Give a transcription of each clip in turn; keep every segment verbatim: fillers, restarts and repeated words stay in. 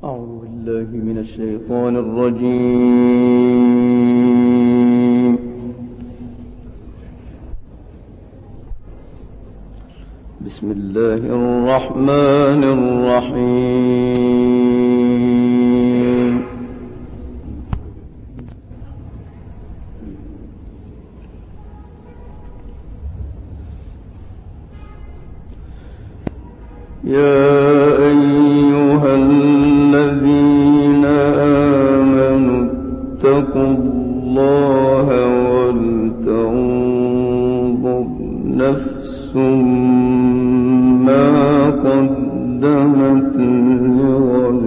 أعوذ بالله من الشيطان الرجيم. بسم الله الرحمن الرحيم. يا أيها الذين آمنوا اتقوا الله ولتنظر نفس ما قدمت لغد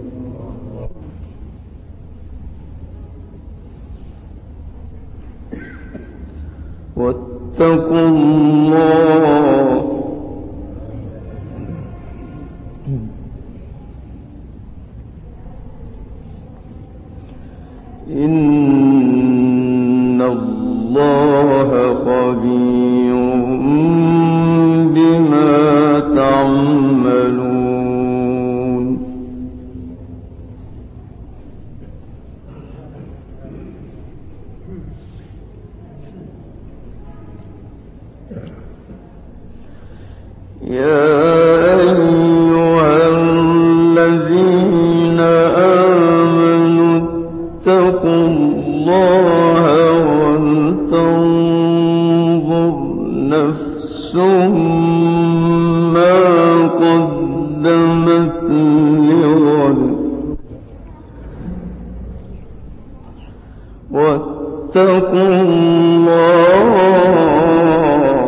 واتقوا الله إن الله خبير بما تعملون. يا أيها الذين آمنوا اتقوا الله ولتنظر نفس ما قدمت لغد واتقوا الله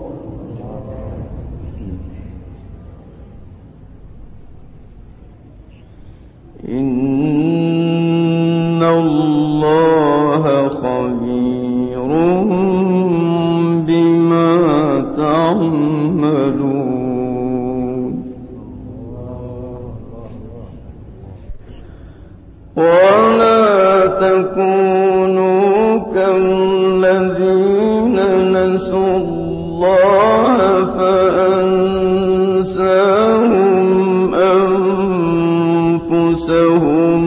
إن الله خبير بما تعملون. ولا تكونوا كالذين نسوا الله فأنساهم أنفسهم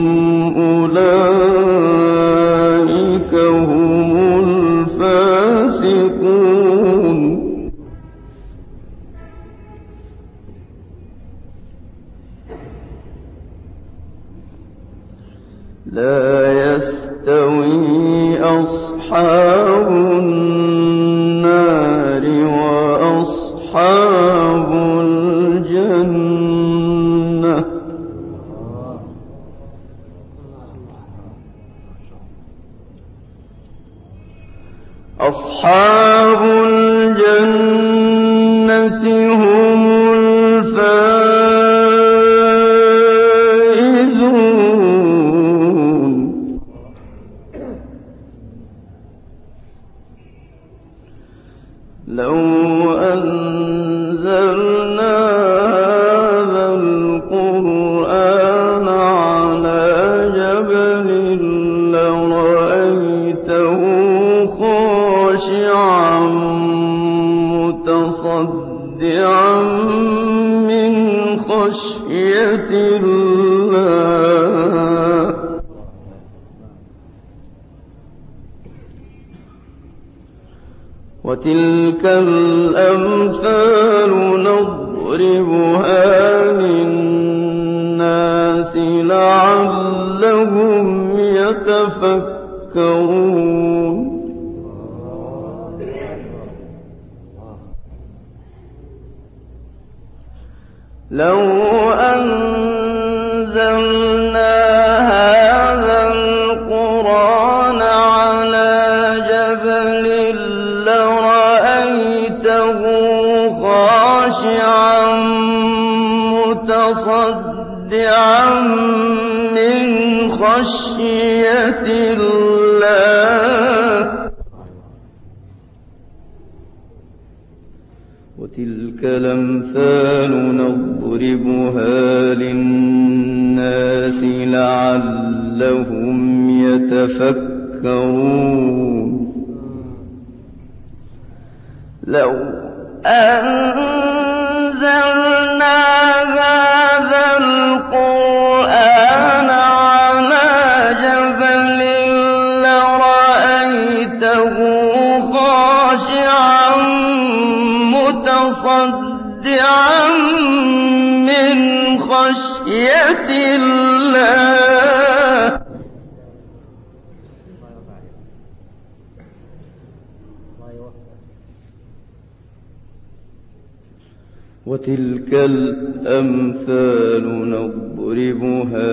أولئك هم الفاسقون. لا يستوي أصحاب النار وأصحاب الجنة أصحاب الجنة هم الفائزون. لو أنزلنا هذا القرآن على جبل لرأيته خاشعا متصدعا من خشية الله. وتلك الأمثال نضربها للناس لعلهم يتفكرون. لو أنزلنا هذا القرآن على جبل لرأيته خاشعا متصدعا من خشية الله. وتلك الأمثال نضربها للناس لعلهم يتفكرون. لو أنزلنا هذا القرآن من خشية الله وتلك الأمثال نضربها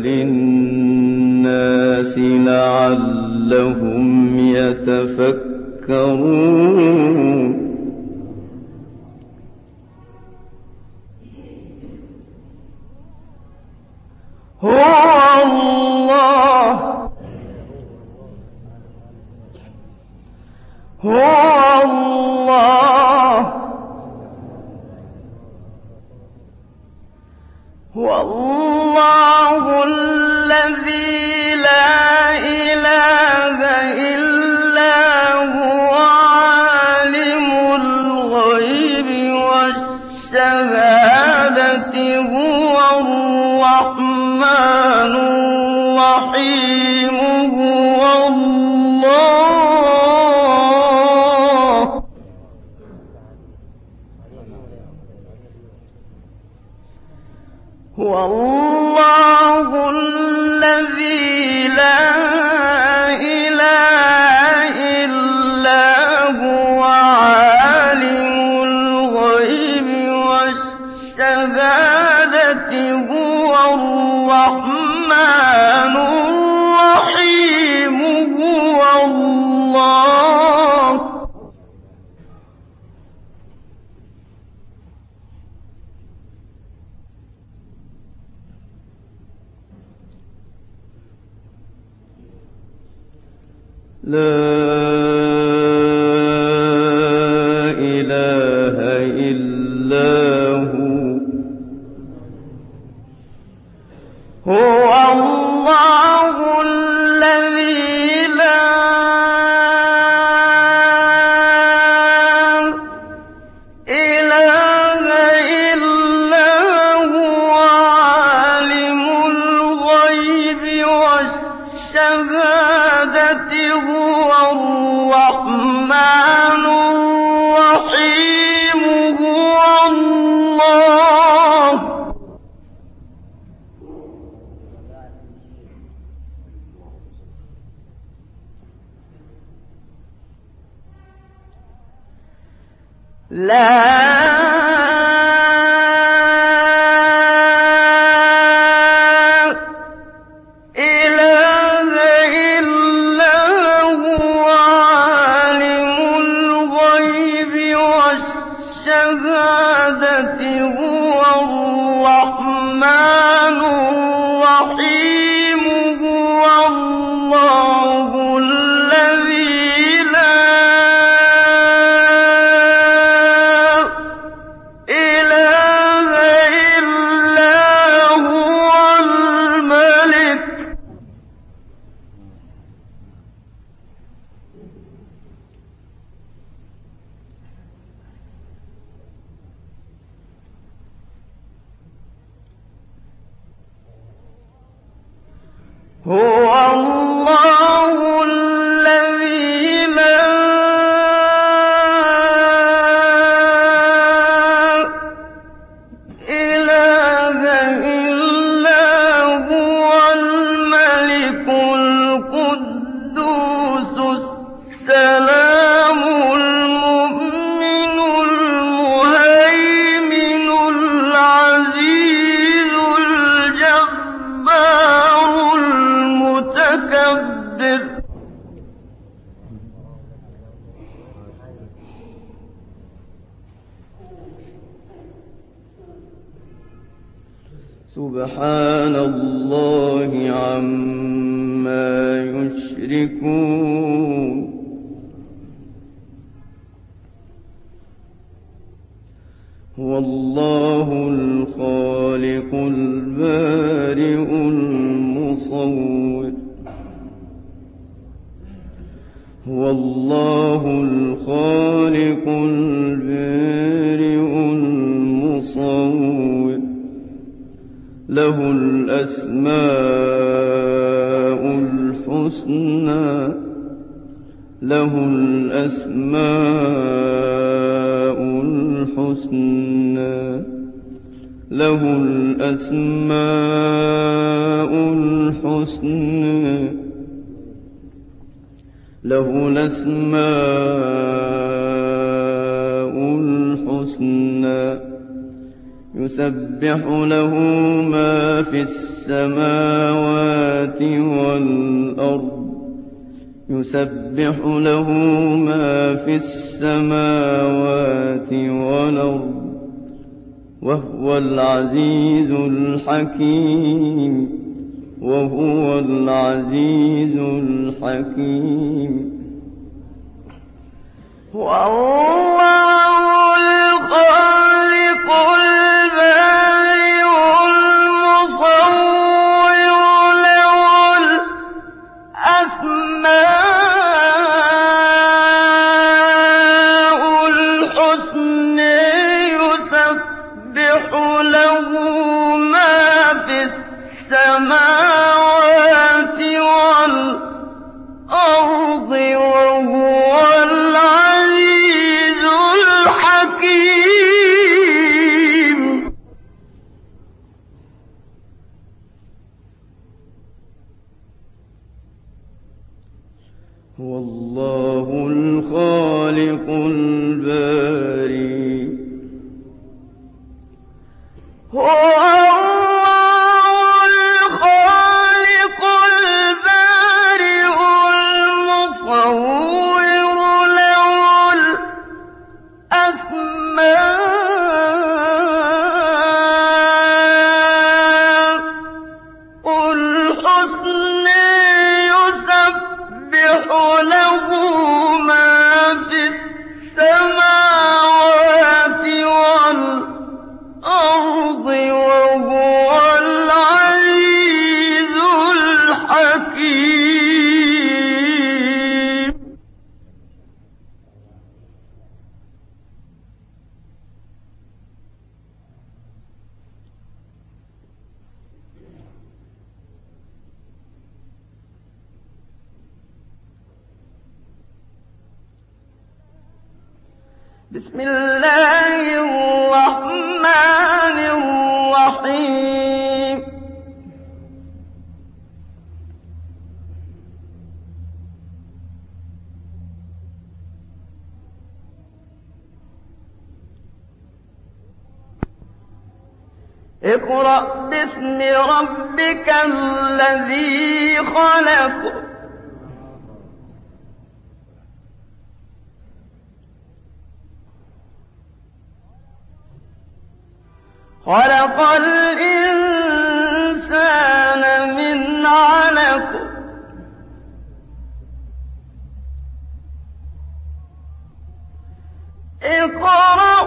للناس لعلهم يتفكرون هو الله هو الله هو الله الذي لا إله إلا هو عالم الغيب والشهادة هو الرحمن الرحيم هو الله هو الله الذي لا إله إلا هو عالم الغيب والشهادة هو الرحمن الرحيم هو الله لا إله إلا هو هو الله الذي لا إله إلا هو عالم الغيب والشهادة هو الرحمن الرحيم هو الله لا إله إلا هو عالم الغيب والشهادة هو الرحمن الرحيم هو الله الذي لا إله إلا هو الملك هو الله الذي لا إله إلا هو الملك القدوس السلام المؤمن المهيمن العزيز الجبار المتكبر سبحان الله عما يشركون هو الله الخالق البارئ المصور هو الله الخالق البارئ المصور له الأسماء الحسنى له الأسماء الحسنى له الأسماء الحسنى له الأسماء الحسنى يسبح له ما في السماوات والأرض يسبح له ما في السماوات والأرض وهو العزيز الحكيم وهو العزيز الحكيم والله الخالق البارئ المصور له الأسماء الحسنى يسبح له ما في السماوات والأرض وهو العزيز الحكيم هو الله الخالق البارئ هو الخالق البارئ المصور له الأسماء الحسنى يسبح له ما في السماوات والأرض وهو العزيز الحكيم بسم الله الرحمن الرحيم اقرأ باسم ربك الذي خلق خلق الإنسان من علق اقرأ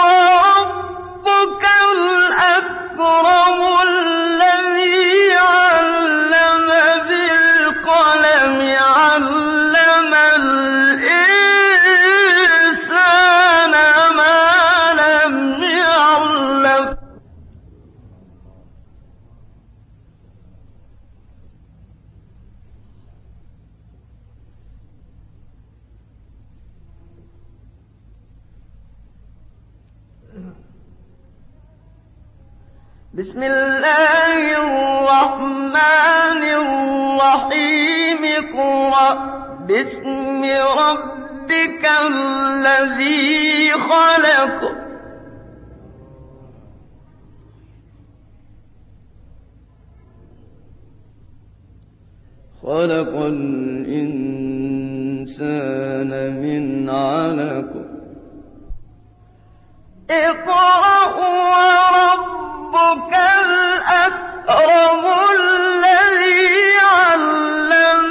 وربك الأكرم الذي علم بالقلم علم الإنسان ما لم يعلم بسم الله الرحمن الرحيم اقرأ باسم ربك الذي خلق خلق الإنسان من علق اقرأ وربك الأكرم الذي علم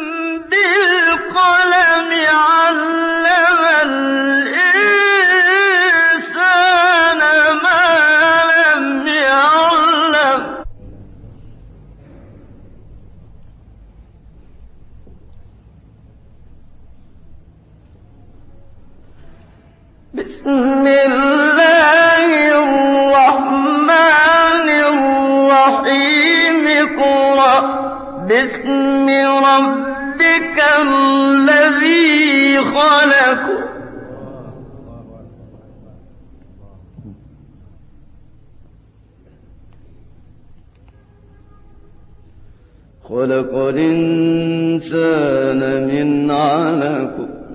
بالقلم علم الإنسان ما لم يعلم بسم الله الرحمن الرحيم اقرأ باسم ربك الذي خلق خلق الإنسان من علق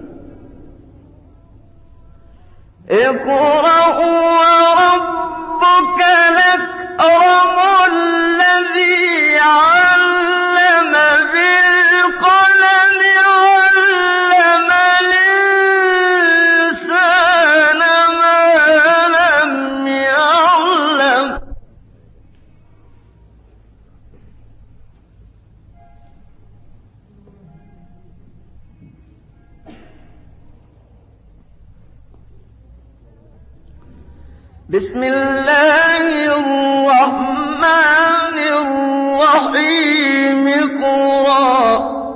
اقرأ وربك الأكرم الذي علم بالقلم علم الإنسان ما لم يعلم بسم الله الرحمن الرحيم اقرأ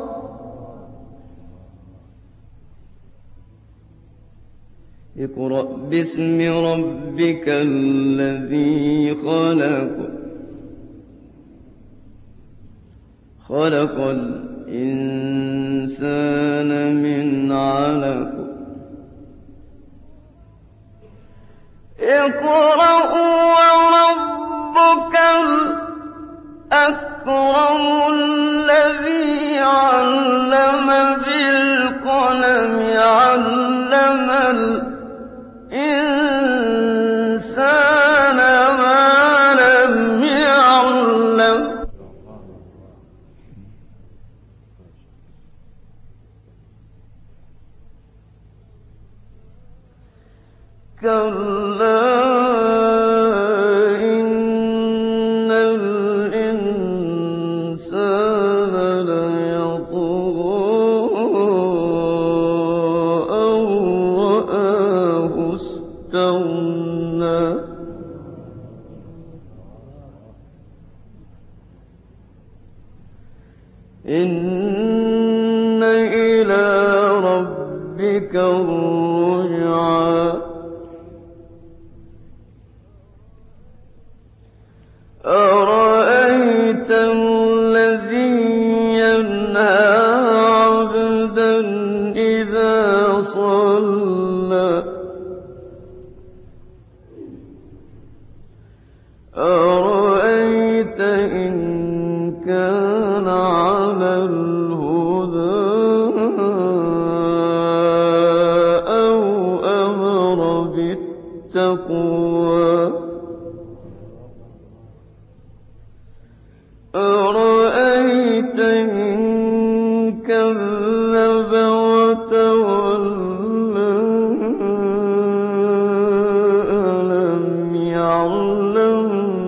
اقرأ باسم ربك الذي خلق خلق الإنسان من علق اقرأ وربك الأكرم الذي علم بالقلم علم الإنسان ما لم يعلم كلا إن الإنسان ليطغى أن رآه استغنى إن إلى ربك الرجعى أرأيت الذي ينهى عبدا إذا صلى أرأيت إن كان على الهدى أو أمر بالتقوى أرأيت إن كذب وتولى ألم يعلم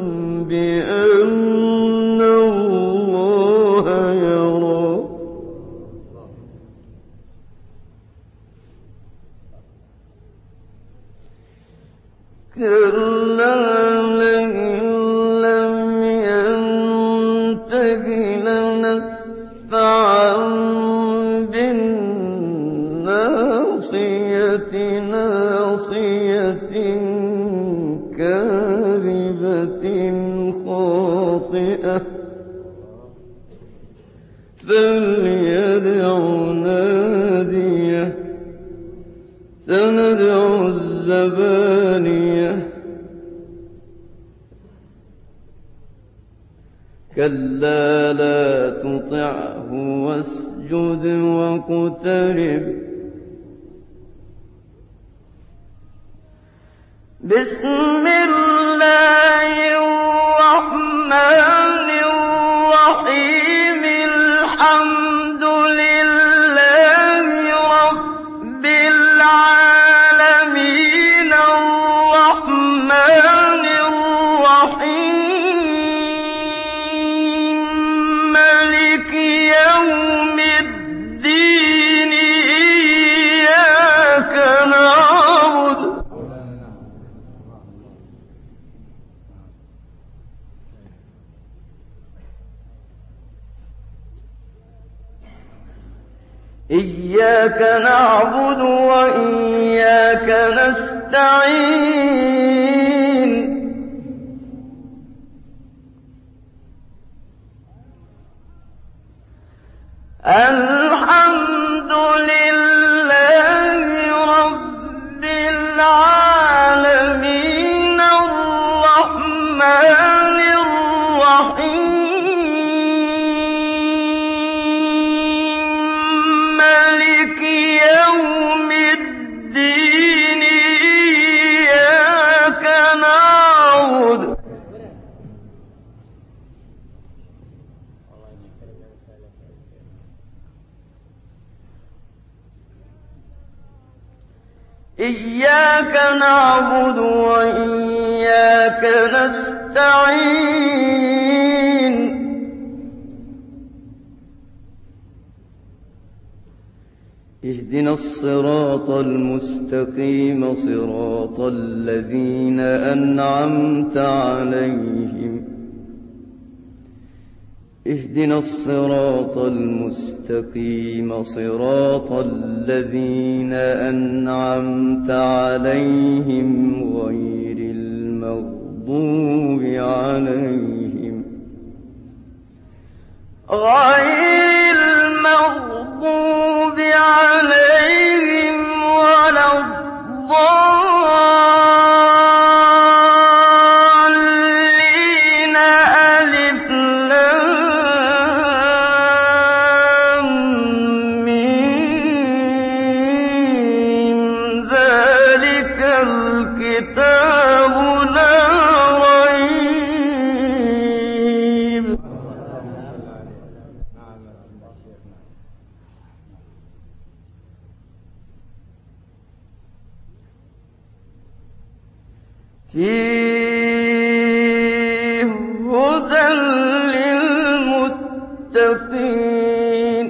بأن الله يرى كلا لنسفعا بالناصية ناصية كاذبة خاطئة فليدع ناديه سندع الزبانية كلا لا تطعه واسجد واقترب بسم الله الرحمن الرحيم الحمد لله رب العالمين الرحمن الرحيم مالك يوم الدين إياك نعبد إياك نعبد وإياك نستعين الحمد لله رب العالمين الرحمن الرحيم إياك نعبد وإياك نستعين اهدنا الصراط المستقيم صراط الذين أنعمت عليهم اهدنا الصراط المستقيم صراط الذين أنعمت عليهم غير المغضوب عليهم غير المغضوب عليهم ولا الضالين ألف لام ميم ذلك الكتاب لا ريب فيه هدى للمتقين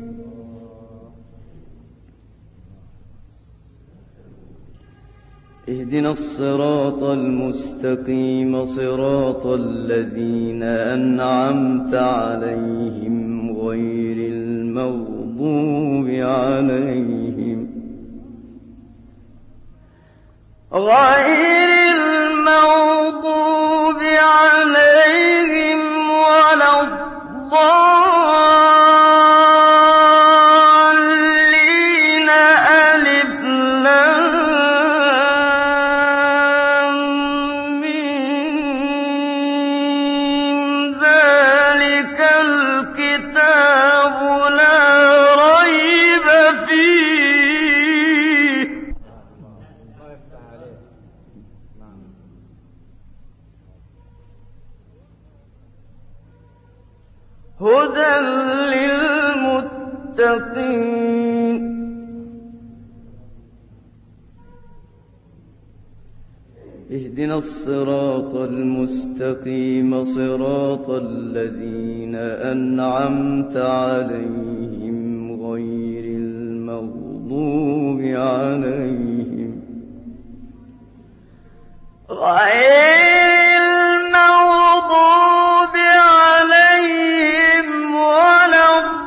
اهدنا الصراط المستقيم صراط الذين أنعمت عليهم غير المغضوب عليهم غير المغضوب عليهم ولا الضالين ألف لام ميم ذلك الكتاب لا ريب فيه هدى للمتقين اهدنا الصراط المستقيم صراط الذين أنعمت عليهم غير المغضوب عليهم غير المغضوب عليهم ولا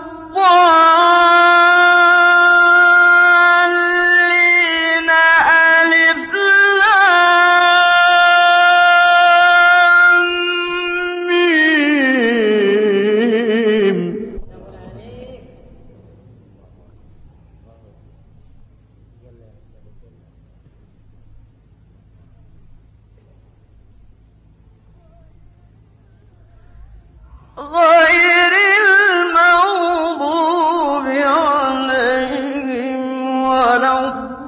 الضالين ألف لام ميم غير المغضوب عليهم ولا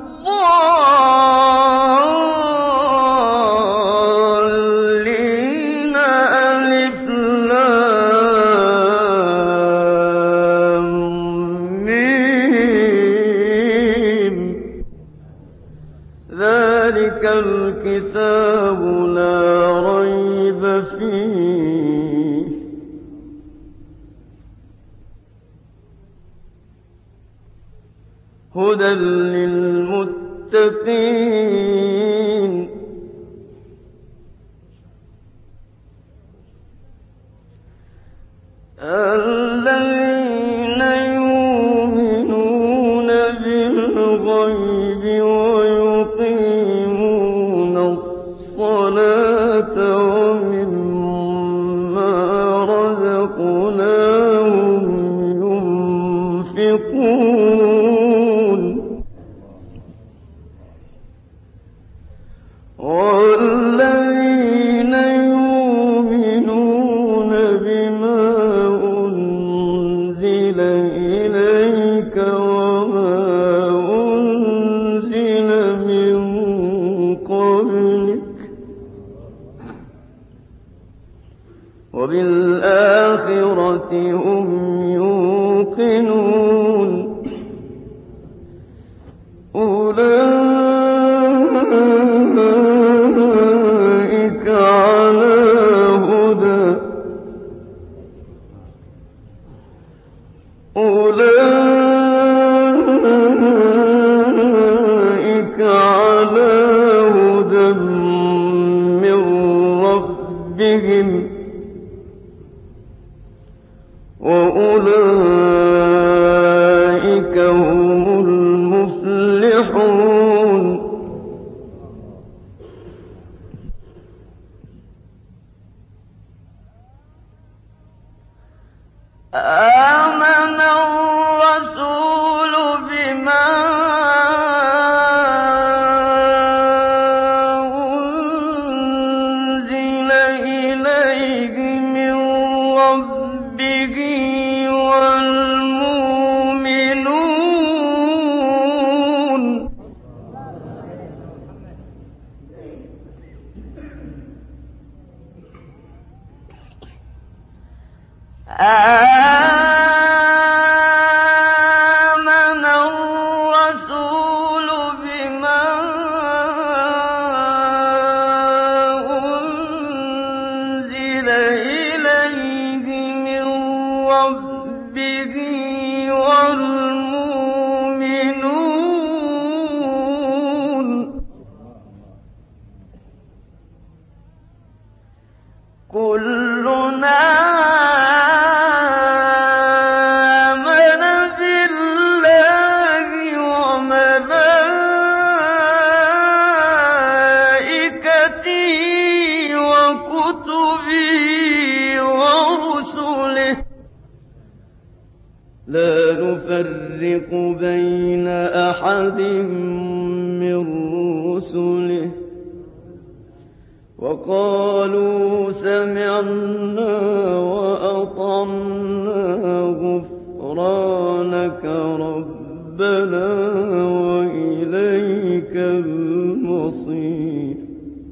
الضالين ألف لام ميم ذلك الكتاب لا ريب فيه هدى للمتقين الذين يؤمنون بالغيب ويقيمون الصلاة ومما رزقناهم ينفقون والذين يؤمنون بما أنزل إليك وما أنزل من قبلك وبالآخرة هم يوقنون أولئك بهم وأولئك هم المفلحون. آمن الرسول بما أنزل إليه من ربه والمؤمنون آمن الرسول بما أنزل إليه من ربه والمؤمنون كلنا لا نفرق بين أحد من رسله وقالوا سمعنا وأطعنا غفرانك ربنا وإليك المصير.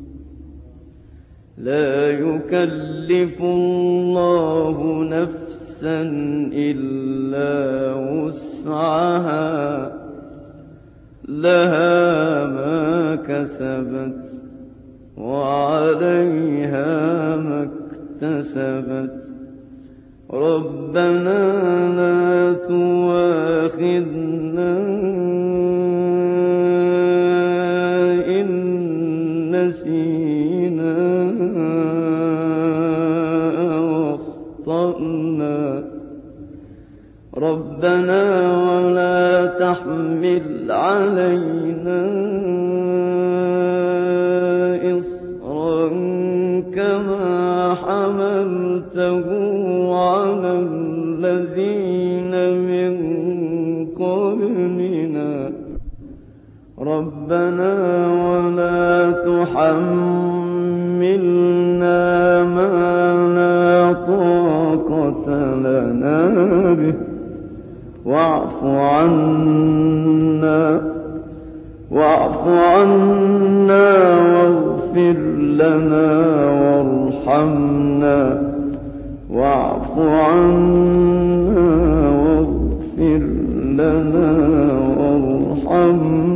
لا يكلف الله نفسا إلا وسعها لها ما كسبت وعليها ما اكتسبت ربنا لا تؤاخذنا إن نسينا أو أخطأنا ربنا ولا تحمل علينا إصرا كما حملته على الذين من قبلنا ربنا ولا تحملنا ما لا طاقة لنا به واعف عنا واعف عنا واغفر لنا وارحمنا واعف عنا واغفر لنا وارحمنا